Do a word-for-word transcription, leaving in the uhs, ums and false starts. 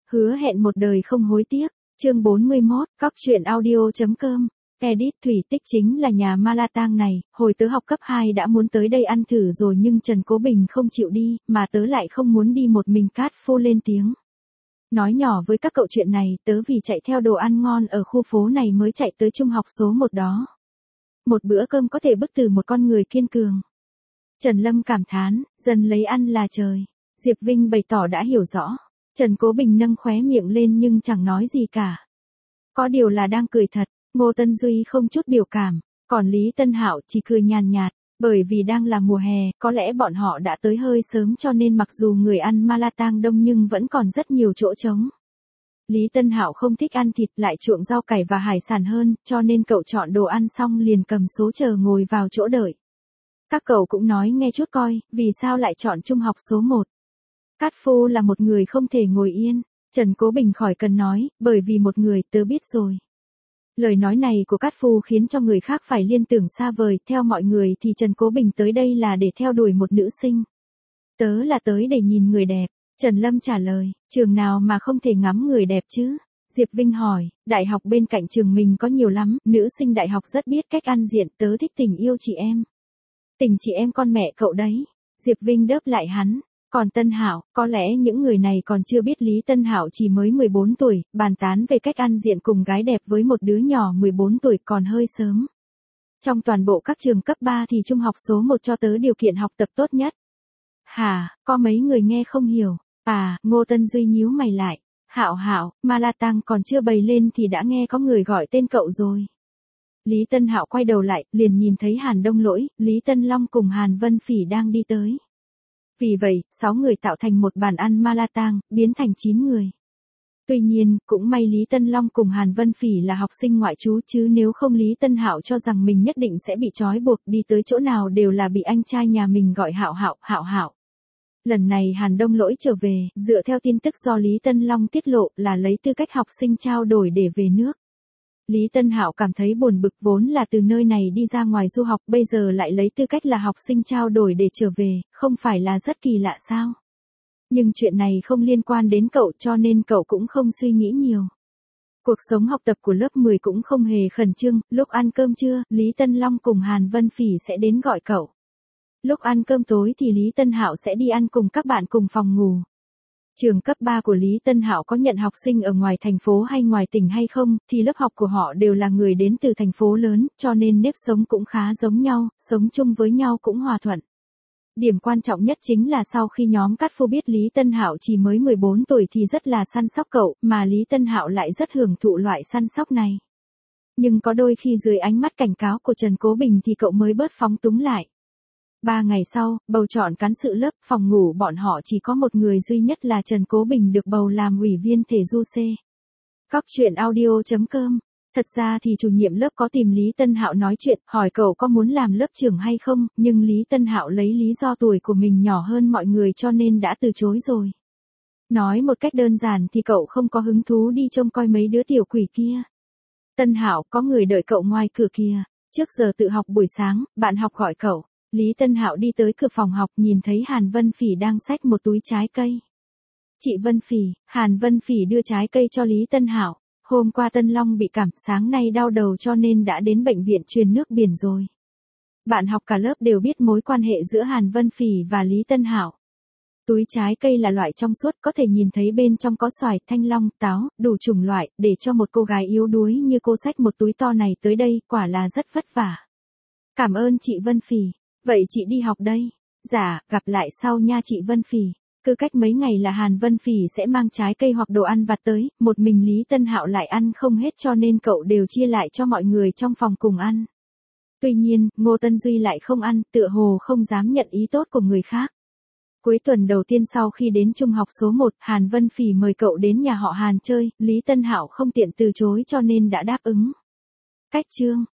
hứa hẹn một đời không hối tiếc. Chương bốn mươi mốt, cóc truyện audio chấm com. Edit Thủy Tích chính là nhà ma la tang này, hồi tớ học cấp hai đã muốn tới đây ăn thử rồi nhưng Trần Cố Bình không chịu đi, mà tớ lại không muốn đi một mình. Cát Phu lên tiếng. Nói nhỏ với các cậu chuyện này, tớ vì chạy theo đồ ăn ngon ở khu phố này mới chạy tới trung học số một đó. Một bữa cơm có thể bức từ một con người kiên cường. Trần Lâm cảm thán, dần lấy ăn là trời. Diệp Vinh bày tỏ đã hiểu rõ. Trần Cố Bình nâng khóe miệng lên nhưng chẳng nói gì cả. Có điều là đang cười thật. Ngô Tân Duy không chút biểu cảm, còn Lý Tân Hạo chỉ cười nhàn nhạt, bởi vì đang là mùa hè, có lẽ bọn họ đã tới hơi sớm cho nên mặc dù người ăn ma la tang đông nhưng vẫn còn rất nhiều chỗ trống. Lý Tân Hạo không thích ăn thịt lại chuộng rau cải và hải sản hơn, cho nên cậu chọn đồ ăn xong liền cầm số chờ ngồi vào chỗ đợi. Các cậu cũng nói nghe chút coi, vì sao lại chọn trung học số một. Cát Phu là một người không thể ngồi yên, Trần Cố Bình khỏi cần nói, bởi vì một người tớ biết rồi. Lời nói này của Cát Phu khiến cho người khác phải liên tưởng xa vời, theo mọi người thì Trần Cố Bình tới đây là để theo đuổi một nữ sinh. Tớ là tới để nhìn người đẹp, Trần Lâm trả lời, trường nào mà không thể ngắm người đẹp chứ? Diệp Vinh hỏi, đại học bên cạnh trường mình có nhiều lắm, nữ sinh đại học rất biết cách ăn diện, tớ thích tình yêu chị em. Tình chị em con mẹ cậu đấy, Diệp Vinh đớp lại hắn. Còn Tân Hạo, có lẽ những người này còn chưa biết Lý Tân Hạo chỉ mới mười bốn tuổi, bàn tán về cách ăn diện cùng gái đẹp với một đứa nhỏ mười bốn tuổi còn hơi sớm. Trong toàn bộ các trường cấp ba thì trung học số một cho tớ điều kiện học tập tốt nhất. Hả, có mấy người nghe không hiểu. À, Ngô Tân Duy nhíu mày lại. Hạo Hạo, ma la tang còn chưa bày lên thì đã nghe có người gọi tên cậu rồi. Lý Tân Hạo quay đầu lại, liền nhìn thấy Hàn Đông Lỗi, Lý Tân Long cùng Hàn Vân Phỉ đang đi tới. Vì vậy, sáu người tạo thành một bàn ăn ma la tang, biến thành chín người. Tuy nhiên, cũng may Lý Tân Long cùng Hàn Vân Phỉ là học sinh ngoại trú chứ nếu không Lý Tân Hạo cho rằng mình nhất định sẽ bị trói buộc, đi tới chỗ nào đều là bị anh trai nhà mình gọi Hạo Hạo, Hạo Hạo. Lần này Hàn Đông Lỗi trở về, dựa theo tin tức do Lý Tân Long tiết lộ là lấy tư cách học sinh trao đổi để về nước. Lý Tân Hạo cảm thấy buồn bực, vốn là từ nơi này đi ra ngoài du học, bây giờ lại lấy tư cách là học sinh trao đổi để trở về, không phải là rất kỳ lạ sao? Nhưng chuyện này không liên quan đến cậu cho nên cậu cũng không suy nghĩ nhiều. Cuộc sống học tập của lớp mười cũng không hề khẩn trương, lúc ăn cơm trưa, Lý Tân Long cùng Hàn Vân Phỉ sẽ đến gọi cậu. Lúc ăn cơm tối thì Lý Tân Hạo sẽ đi ăn cùng các bạn cùng phòng ngủ. Trường cấp ba của Lý Tân Hạo có nhận học sinh ở ngoài thành phố hay ngoài tỉnh hay không, thì lớp học của họ đều là người đến từ thành phố lớn, cho nên nếp sống cũng khá giống nhau, sống chung với nhau cũng hòa thuận. Điểm quan trọng nhất chính là sau khi nhóm Cát Phu biết Lý Tân Hạo chỉ mới mười bốn tuổi thì rất là săn sóc cậu, mà Lý Tân Hạo lại rất hưởng thụ loại săn sóc này. Nhưng có đôi khi dưới ánh mắt cảnh cáo của Trần Cố Bình thì cậu mới bớt phóng túng lại. Ba ngày sau, bầu chọn cán sự lớp, phòng ngủ bọn họ chỉ có một người duy nhất là Trần Cố Bình được bầu làm ủy viên thể du C. Cóc truyện audio chấm com. Thật ra thì chủ nhiệm lớp có tìm Lý Tân Hạo nói chuyện, hỏi cậu có muốn làm lớp trưởng hay không, nhưng Lý Tân Hạo lấy lý do tuổi của mình nhỏ hơn mọi người cho nên đã từ chối rồi. Nói một cách đơn giản thì cậu không có hứng thú đi trông coi mấy đứa tiểu quỷ kia. Tân Hạo, có người đợi cậu ngoài cửa kìa. Trước giờ tự học buổi sáng, bạn học gọi cậu. Lý Tân Hạo đi tới cửa phòng học nhìn thấy Hàn Vân Phỉ đang xách một túi trái cây. Chị Vân Phỉ, Hàn Vân Phỉ đưa trái cây cho Lý Tân Hạo. Hôm qua Tân Long bị cảm, sáng nay đau đầu cho nên đã đến bệnh viện truyền nước biển rồi. Bạn học cả lớp đều biết mối quan hệ giữa Hàn Vân Phỉ và Lý Tân Hạo. Túi trái cây là loại trong suốt, có thể nhìn thấy bên trong có xoài, thanh long, táo, đủ chủng loại, để cho một cô gái yếu đuối như cô xách một túi to này tới đây, quả là rất vất vả. Cảm ơn chị Vân Phỉ. Vậy chị đi học đây. Dạ, gặp lại sau nha chị Vân Phỉ. Cứ cách mấy ngày là Hàn Vân Phỉ sẽ mang trái cây hoặc đồ ăn vặt tới, một mình Lý Tân Hạo lại ăn không hết cho nên cậu đều chia lại cho mọi người trong phòng cùng ăn. Tuy nhiên, Ngô Tân Duy lại không ăn, tựa hồ không dám nhận ý tốt của người khác. Cuối tuần đầu tiên sau khi đến trung học số một, Hàn Vân Phỉ mời cậu đến nhà họ Hàn chơi, Lý Tân Hạo không tiện từ chối cho nên đã đáp ứng. Cách chương